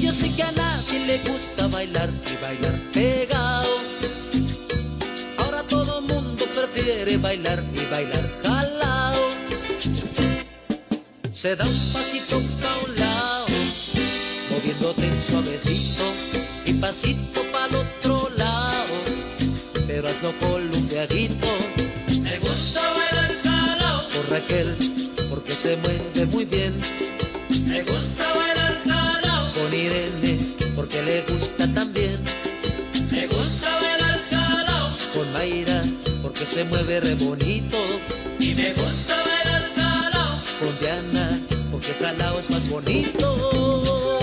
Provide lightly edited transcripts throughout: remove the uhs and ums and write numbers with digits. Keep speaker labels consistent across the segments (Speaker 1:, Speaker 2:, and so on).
Speaker 1: yo sé que a nadie le gusta bailar y bailar pegado. Ahora todo mundo prefiere bailar y bailar jalao. Se da un pasito pa' un lado, moviéndote suavecito, y pasito pa'l otro lado, pero hazlo columpiadito. Me gusta bailar jalao por Raquel, porque se mueve muy bien. Me gusta bailar jalao con Irene, porque le gusta también. Me gusta bailar jalao con Mayra, porque se mueve re bonito. Y me gusta bailar jalao con Diana, porque jalao es más bonito.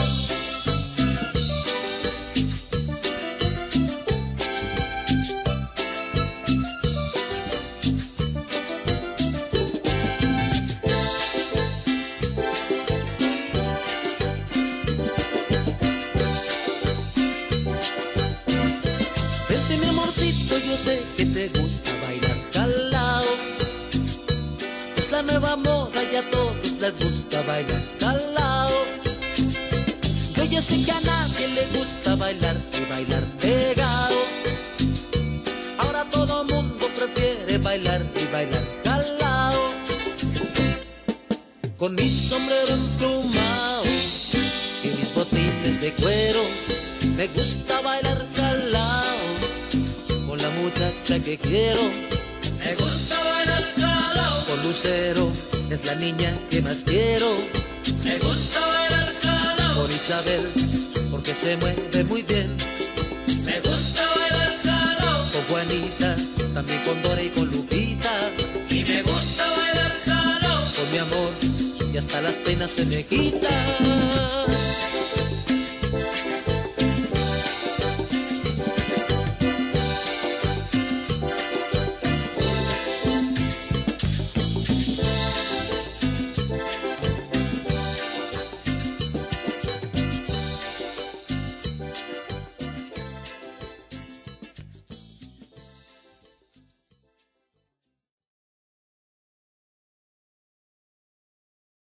Speaker 1: Yo sé que te gusta bailar jalao, es la nueva moda y a todos les gusta bailar jalao. Yo sé que a nadie le gusta bailar y bailar pegado. Ahora todo mundo prefiere bailar y bailar jalao. Con mi sombrero emplumado y mis botines de cuero, me gusta bailar jalao con la muchacha que quiero. Me gusta bailar jalao con Lucero, es la niña que más quiero. Me gusta bailar jalao con Isabel, porque se mueve muy bien. Me gusta bailar jalao con Juanita, también con Dora y con Lupita. Y me gusta bailar jalao con mi amor, y hasta las penas se me quitan.